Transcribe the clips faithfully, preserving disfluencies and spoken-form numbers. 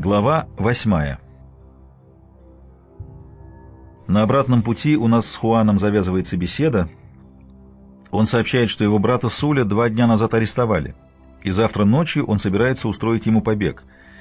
Глава восьмая. На обратном пути у нас с Хуаном завязывается беседа. Он сообщает, что его брата Суля два дня назад арестовали, и завтра ночью он собирается устроить ему побег.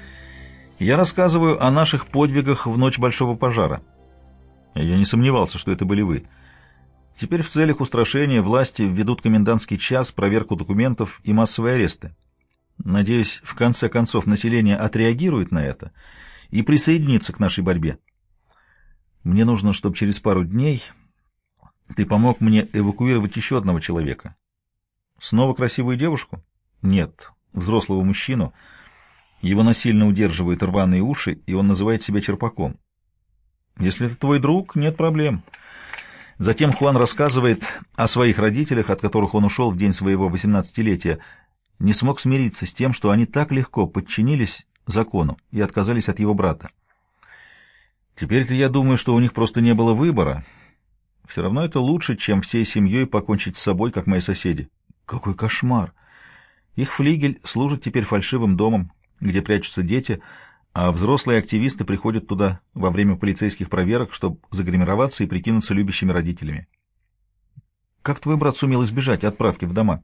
Я рассказываю о наших подвигах в ночь большого пожара. Я не сомневался, что это были вы. Теперь в целях устрашения власти введут комендантский час, проверку документов и массовые аресты. Надеюсь, в конце концов население отреагирует на это и присоединится к нашей борьбе. Мне нужно, чтобы через пару дней ты помог мне эвакуировать еще одного человека. Снова красивую девушку? Нет, взрослого мужчину. Его насильно удерживают рваные уши, и он называет себя черпаком. Если это твой друг, нет проблем. Затем Хуан рассказывает о своих родителях, от которых он ушел в день своего восемнадцатилетия, не смог смириться с тем, что они так легко подчинились закону и отказались от его брата. Теперь-то я думаю, что у них просто не было выбора. Все равно это лучше, чем всей семьей покончить с собой, как мои соседи. Какой кошмар! Их флигель служит теперь фальшивым домом, где прячутся дети, а взрослые активисты приходят туда во время полицейских проверок, чтобы загримироваться и прикинуться любящими родителями. Как твой брат сумел избежать отправки в дома?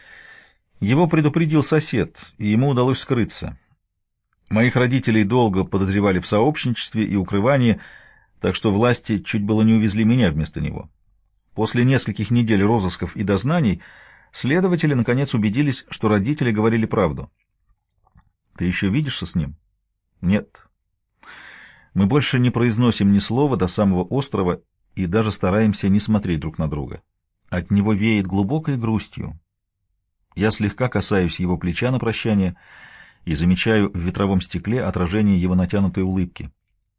Его предупредил сосед, и ему удалось скрыться. Моих родителей долго подозревали в сообщничестве и укрывании, так что власти чуть было не увезли меня вместо него. После нескольких недель розысков и дознаний следователи наконец убедились, что родители говорили правду. Ты еще видишься с ним? Нет. Мы больше не произносим ни слова до самого острова и даже стараемся не смотреть друг на друга. От него веет глубокой грустью. Я слегка касаюсь его плеча на прощание и замечаю в ветровом стекле отражение его натянутой улыбки.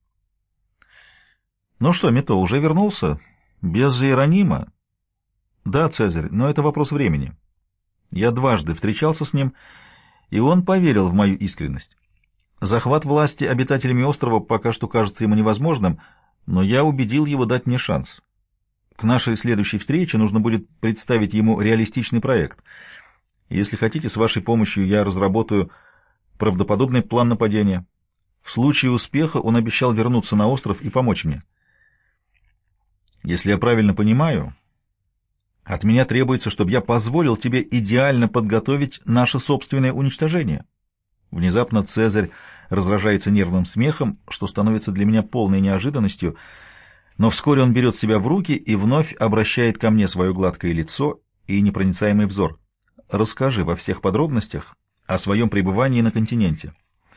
«Ну что, Мито, уже вернулся? Без Иеронима?» «Да, Цезарь, но это вопрос времени. Я дважды встречался с ним, и он поверил в мою искренность. Захват власти обитателями острова пока что кажется ему невозможным, но я убедил его дать мне шанс. К нашей следующей встрече нужно будет представить ему реалистичный проект. Если хотите, с вашей помощью я разработаю правдоподобный план нападения. В случае успеха он обещал вернуться на остров и помочь мне. Если я правильно понимаю, от меня требуется, чтобы я позволил тебе идеально подготовить наше собственное уничтожение». Внезапно Цезарь раздражается нервным смехом, что становится для меня полной неожиданностью, но вскоре он берет себя в руки и вновь обращает ко мне свое гладкое лицо и непроницаемый взор. «Расскажи во всех подробностях о своем пребывании на континенте».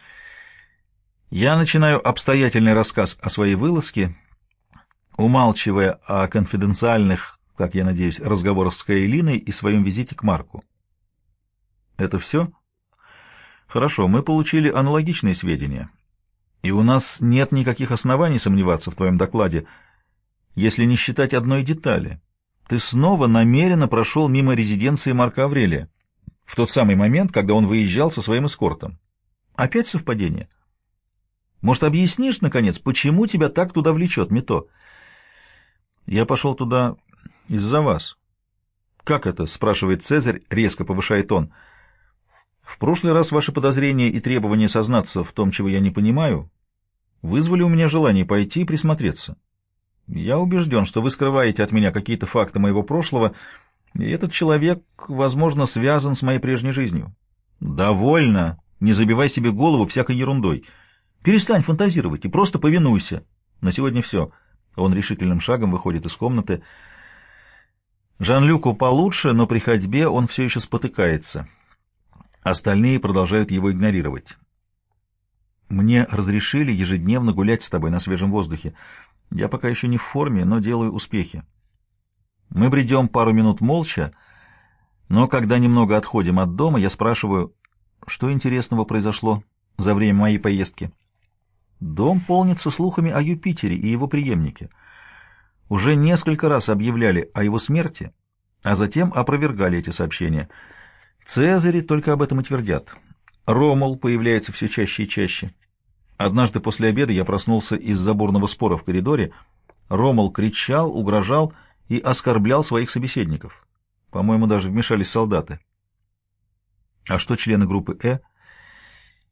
Я начинаю обстоятельный рассказ о своей вылазке, умалчивая о конфиденциальных, как я надеюсь, разговорах с Каэлиной и своем визите к Марку. «Это все?» «Хорошо, мы получили аналогичные сведения, и у нас нет никаких оснований сомневаться в твоем докладе, если не считать одной детали. Ты снова намеренно прошел мимо резиденции Марка Аврелия в тот самый момент, когда он выезжал со своим эскортом. Опять совпадение? Может, объяснишь, наконец, почему тебя так туда влечет, Мито?» «Я пошел туда из-за вас». «Как это?» — спрашивает Цезарь, резко повышает тон. «В прошлый раз ваши подозрения и требования сознаться в том, чего я не понимаю, вызвали у меня желание пойти и присмотреться. Я убежден, что вы скрываете от меня какие-то факты моего прошлого, и этот человек, возможно, связан с моей прежней жизнью». «Довольно! Не забивай себе голову всякой ерундой. Перестань фантазировать и просто повинуйся. На сегодня все». Он решительным шагом выходит из комнаты. Жан-Люку получше, но при ходьбе он все еще спотыкается. Остальные продолжают его игнорировать. «Мне разрешили ежедневно гулять с тобой на свежем воздухе. Я пока еще не в форме, но делаю успехи». Мы бредем пару минут молча, но когда немного отходим от дома, я спрашиваю, что интересного произошло за время моей поездки. Дом полнится слухами о Юпитере и его преемнике. Уже несколько раз объявляли о его смерти, а затем опровергали эти сообщения. Цезари только об этом и твердят. Ромул появляется все чаще и чаще. Однажды после обеда я проснулся из-за бурного спора в коридоре. Ромул кричал, угрожал и оскорблял своих собеседников. По-моему, даже вмешались солдаты. А что члены группы «Э»?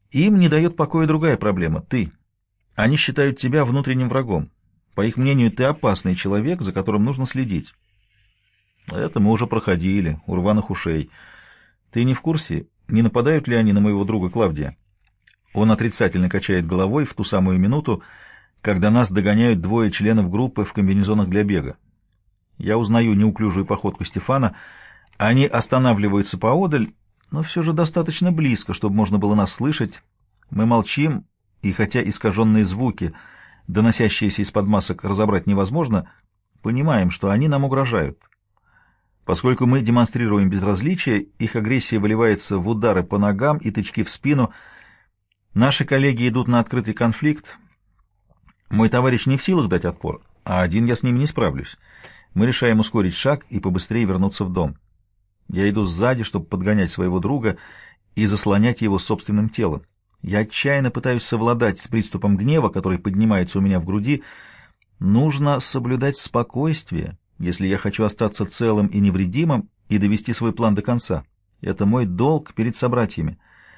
Им не дает покоя другая проблема — ты. Они считают тебя внутренним врагом. По их мнению, ты опасный человек, за которым нужно следить. Это мы уже проходили, у рваных ушей. Ты не в курсе, не нападают ли они на моего друга Клавдия? Он отрицательно качает головой в ту самую минуту, когда нас догоняют двое членов группы в комбинезонах для бега. Я узнаю неуклюжую походку Стефана. Они останавливаются поодаль, но все же достаточно близко, чтобы можно было нас слышать. Мы молчим, и хотя искаженные звуки, доносящиеся из-под масок, разобрать невозможно, понимаем, что они нам угрожают. Поскольку мы демонстрируем безразличие, их агрессия выливается в удары по ногам и тычки в спину. Наши коллеги идут на открытый конфликт. Мой товарищ не в силах дать отпор, а один я с ними не справлюсь. Мы решаем ускорить шаг и побыстрее вернуться в дом. Я иду сзади, чтобы подгонять своего друга и заслонять его собственным телом. Я отчаянно пытаюсь совладать с приступом гнева, который поднимается у меня в груди. Нужно соблюдать спокойствие, если я хочу остаться целым и невредимым и довести свой план до конца. Это мой долг перед собратьями.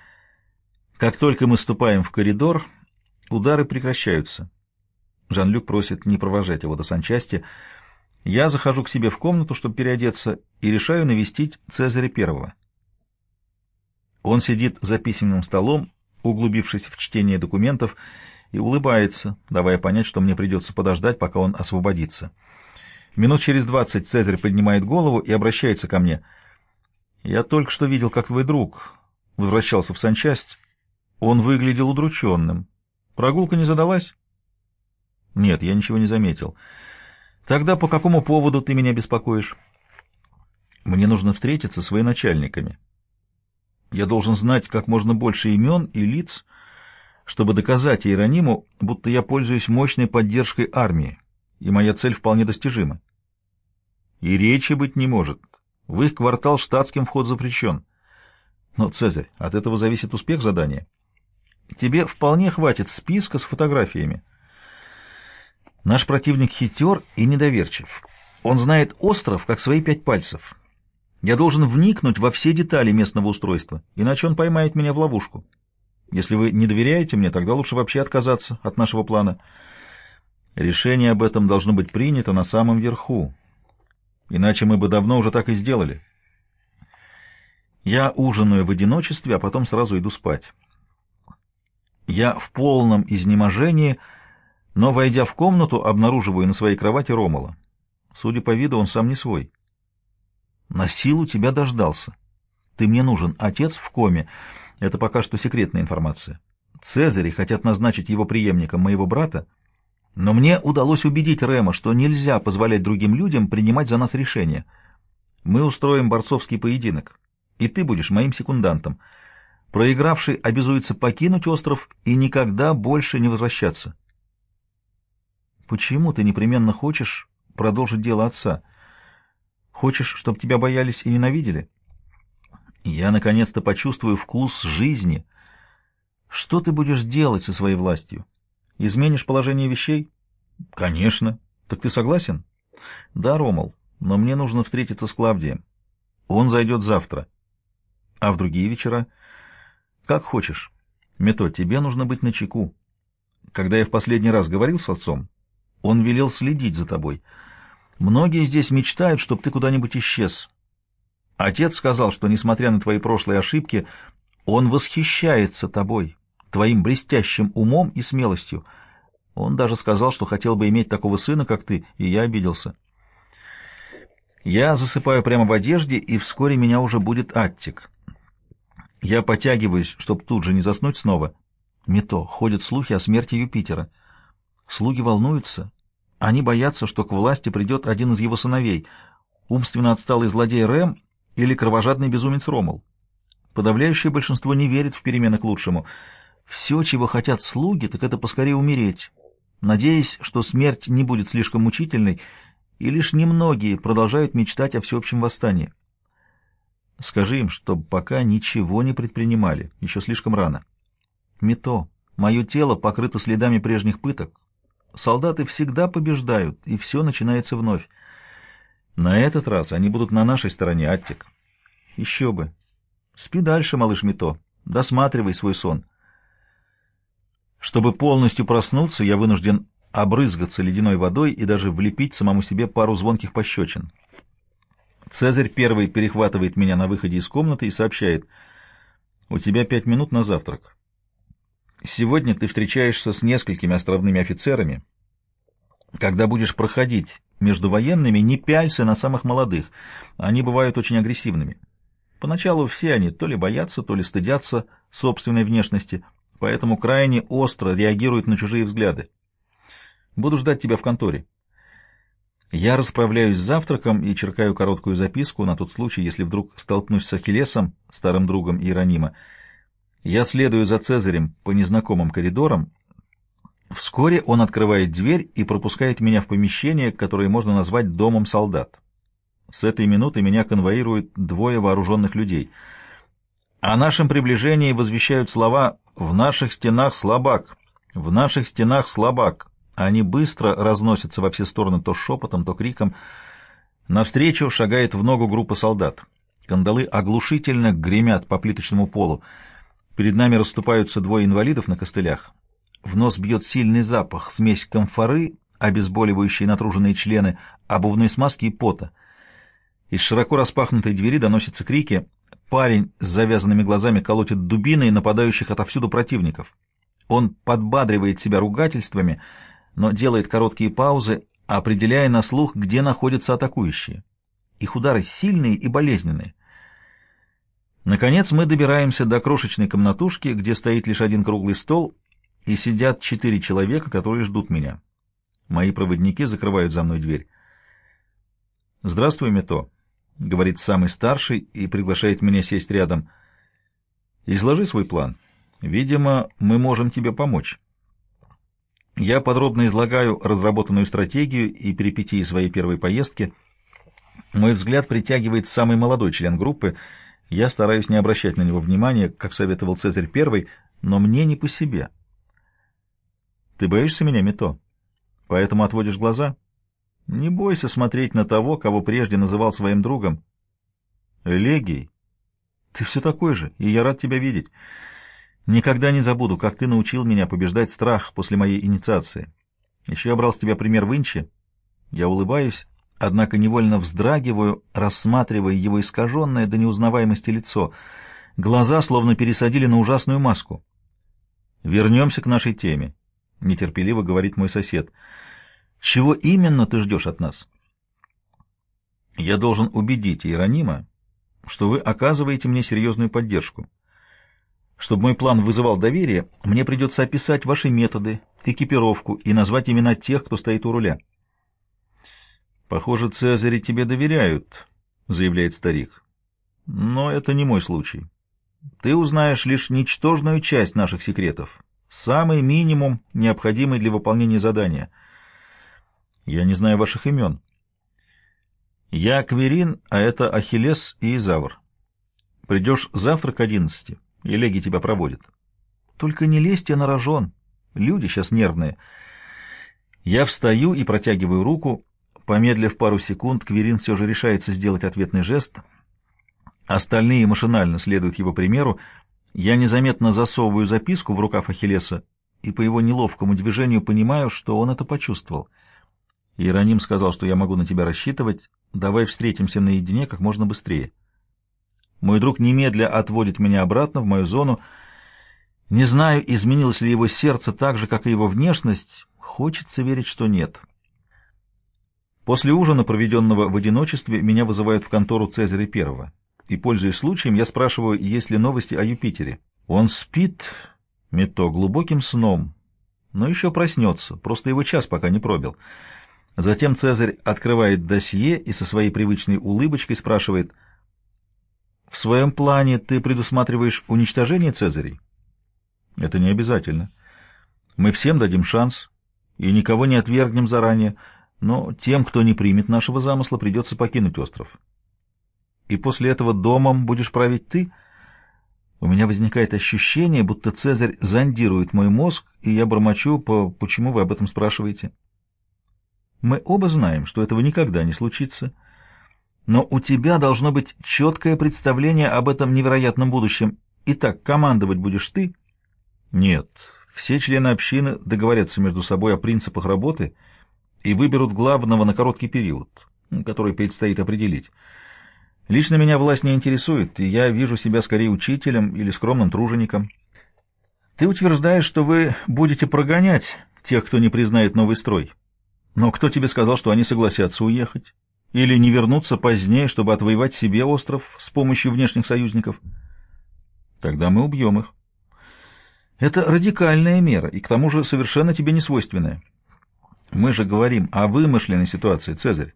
Как только мы ступаем в коридор, удары прекращаются. Жан-Люк просит не провожать его до санчасти. Я захожу к себе в комнату, чтобы переодеться, и решаю навестить Цезаря Первого. Он сидит за письменным столом, углубившись в чтение документов, и улыбается, давая понять, что мне придется подождать, пока он освободится. Минут через двадцать Цезарь поднимает голову и обращается ко мне. «Я только что видел, как твой друг возвращался в санчасть. Он выглядел удрученным. Прогулка не задалась?» «Нет, я ничего не заметил. Тогда по какому поводу ты меня беспокоишь?» «Мне нужно встретиться с военачальниками. Я должен знать как можно больше имен и лиц, чтобы доказать Иерониму, будто я пользуюсь мощной поддержкой армии, и моя цель вполне достижима. И речи быть не может. В их квартал штатским вход запрещен. Но, Цезарь, от этого зависит успех задания. Тебе вполне хватит списка с фотографиями. Наш противник хитер и недоверчив. Он знает остров, как свои пять пальцев. Я должен вникнуть во все детали местного устройства, иначе он поймает меня в ловушку. Если вы не доверяете мне, тогда лучше вообще отказаться от нашего плана. Решение об этом должно быть принято на самом верху, иначе мы бы давно уже так и сделали. Я ужинаю в одиночестве, а потом сразу иду спать. Я в полном изнеможении, но, войдя в комнату, обнаруживаю на своей кровати Ромула. Судя по виду, он сам не свой. «На силу тебя дождался. Ты мне нужен. Отец в коме. Это пока что секретная информация. Цезари хотят назначить его преемником моего брата, но мне удалось убедить Рема, что нельзя позволять другим людям принимать за нас решения. Мы устроим борцовский поединок, и ты будешь моим секундантом. Проигравший обязуется покинуть остров и никогда больше не возвращаться». «Почему ты непременно хочешь продолжить дело отца? Хочешь, чтобы тебя боялись и ненавидели?» «Я наконец-то почувствую вкус жизни. Что ты будешь делать со своей властью? Изменишь положение вещей?» «Конечно. Так ты согласен?» «Да, Ромул, но мне нужно встретиться с Клавдием. Он зайдет завтра. А в другие вечера?» «Как хочешь. Мето, тебе нужно быть начеку. Когда я в последний раз говорил с отцом, он велел следить за тобой. Многие здесь мечтают, чтобы ты куда-нибудь исчез. Отец сказал, что, несмотря на твои прошлые ошибки, он восхищается тобой, твоим блестящим умом и смелостью. Он даже сказал, что хотел бы иметь такого сына, как ты, и я обиделся. Я засыпаю прямо в одежде, и вскоре меня уже будет Аттик. Я потягиваюсь, чтобы тут же не заснуть снова. Мето, ходят слухи о смерти Юпитера. Слуги волнуются. Они боятся, что к власти придет один из его сыновей, умственно отсталый злодей Рэм или кровожадный безумец Ромул. Подавляющее большинство не верит в перемены к лучшему. Все, чего хотят слуги, так это поскорее умереть, надеясь, что смерть не будет слишком мучительной, и лишь немногие продолжают мечтать о всеобщем восстании. Скажи им, чтобы пока ничего не предпринимали, еще слишком рано. Мето, мое тело покрыто следами прежних пыток. Солдаты всегда побеждают, и все начинается вновь. На этот раз они будут на нашей стороне, Аттик. Еще бы. Спи дальше, малыш Мето. Досматривай свой сон. Чтобы полностью проснуться, я вынужден обрызгаться ледяной водой и даже влепить самому себе пару звонких пощечин. Цезарь первый перехватывает меня на выходе из комнаты и сообщает: «У тебя пять минут на завтрак. Сегодня ты встречаешься с несколькими островными офицерами. Когда будешь проходить между военными, не пялься на самых молодых. Они бывают очень агрессивными. Поначалу все они то ли боятся, то ли стыдятся собственной внешности, поэтому крайне остро реагируют на чужие взгляды. Буду ждать тебя в конторе». Я расправляюсь с завтраком и черкаю короткую записку на тот случай, если вдруг столкнусь с Ахиллесом, старым другом Иеронима. Я следую за Цезарем по незнакомым коридорам. Вскоре он открывает дверь и пропускает меня в помещение, которое можно назвать домом солдат. С этой минуты меня конвоируют двое вооруженных людей. О нашем приближении возвещают слова «В наших стенах слабак! В наших стенах слабак!». Они быстро разносятся во все стороны то шепотом, то криком. Навстречу шагает в ногу группа солдат. Кандалы оглушительно гремят по плиточному полу. Перед нами расступаются двое инвалидов на костылях. В нос бьет сильный запах, смесь камфоры, обезболивающие натруженные члены, обувной смазки и пота. Из широко распахнутой двери доносятся крики. Парень с завязанными глазами колотит дубиной нападающих отовсюду противников. Он подбадривает себя ругательствами, но делает короткие паузы, определяя на слух, где находятся атакующие. Их удары сильные и болезненные. Наконец мы добираемся до крошечной комнатушки, где стоит лишь один круглый стол, и сидят четыре человека, которые ждут меня. Мои проводники закрывают за мной дверь. «Здравствуй, Мето», — говорит самый старший и приглашает меня сесть рядом. «Изложи свой план. Видимо, мы можем тебе помочь». Я подробно излагаю разработанную стратегию и перипетии своей первой поездки. Мой взгляд притягивает самый молодой член группы. Я стараюсь не обращать на него внимания, как советовал Цезарь первый, но мне не по себе. «Ты боишься меня, Мето? Поэтому отводишь глаза? Не бойся смотреть на того, кого прежде называл своим другом. Элегий, ты все такой же, и я рад тебя видеть. Никогда не забуду, как ты научил меня побеждать страх после моей инициации. Еще я брал с тебя пример в Инче». Я улыбаюсь, однако невольно вздрагиваю, рассматривая его искаженное до неузнаваемости лицо. Глаза словно пересадили на ужасную маску. «Вернемся к нашей теме», — нетерпеливо говорит мой сосед. «Чего именно ты ждешь от нас?» «Я должен убедить Иеронима, что вы оказываете мне серьезную поддержку. Чтобы мой план вызывал доверие, мне придется описать ваши методы, экипировку и назвать имена тех, кто стоит у руля». «Похоже, Цезари тебе доверяют», — заявляет старик. «Но это не мой случай. Ты узнаешь лишь ничтожную часть наших секретов, самый минимум, необходимый для выполнения задания. Я не знаю ваших имен. Я Кверин, а это Ахиллес и Изавр. Придешь завтра к одиннадцати, и Леги тебя проводит. Только не лезьте на рожон, люди сейчас нервные». Я встаю и протягиваю руку. Помедлив пару секунд, Кверин все же решается сделать ответный жест. Остальные машинально следуют его примеру. Я незаметно засовываю записку в рукав Ахиллеса и по его неловкому движению понимаю, что он это почувствовал. Иероним сказал, что я могу на тебя рассчитывать. Давай встретимся наедине как можно быстрее. Мой друг немедля отводит меня обратно в мою зону. Не знаю, изменилось ли его сердце так же, как и его внешность. Хочется верить, что нет. После ужина, проведенного в одиночестве, меня вызывают в контору Цезаря Первого. И, пользуясь случаем, я спрашиваю, есть ли новости о Юпитере. Он спит, Мето, глубоким сном, но еще проснется, просто его час пока не пробил. Затем Цезарь открывает досье и со своей привычной улыбочкой спрашивает: «В своем плане ты предусматриваешь уничтожение Цезарей?» «Это не обязательно. Мы всем дадим шанс и никого не отвергнем заранее, но тем, кто не примет нашего замысла, придется покинуть остров. И после этого домом будешь править ты?» У меня возникает ощущение, будто Цезарь зондирует мой мозг, и я бормочу: по «почему вы об этом спрашиваете?» «Мы оба знаем, что этого никогда не случится, но у тебя должно быть четкое представление об этом невероятном будущем. Итак, командовать будешь ты?» «Нет, Все члены общины договорятся между собой о принципах работы и выберут главного на короткий период, который предстоит определить. Лично меня власть не интересует, и я вижу себя скорее учителем или скромным тружеником. Ты утверждаешь, что вы будете прогонять тех, кто не признает новый строй. Но кто тебе сказал, что они согласятся уехать? Или не вернуться позднее, чтобы отвоевать себе остров с помощью внешних союзников? Тогда мы убьем их. Это радикальная мера, и к тому же совершенно тебе не свойственная. Мы же говорим о вымышленной ситуации, Цезарь.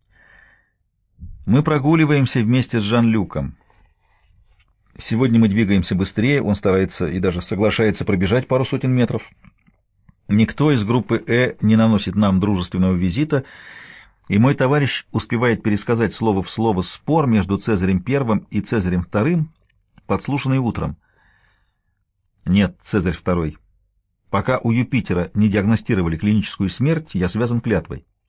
Мы прогуливаемся вместе с Жан-Люком. Сегодня мы двигаемся быстрее, он старается и даже соглашается пробежать пару сотен метров. Никто из группы «Э» не наносит нам дружественного визита, и мой товарищ успевает пересказать слово в слово спор между Цезарем Первым и Цезарем Вторым, подслушанный утром. Нет, Цезарь Второй. Пока у Юпитера не диагностировали клиническую смерть, я связан клятвой.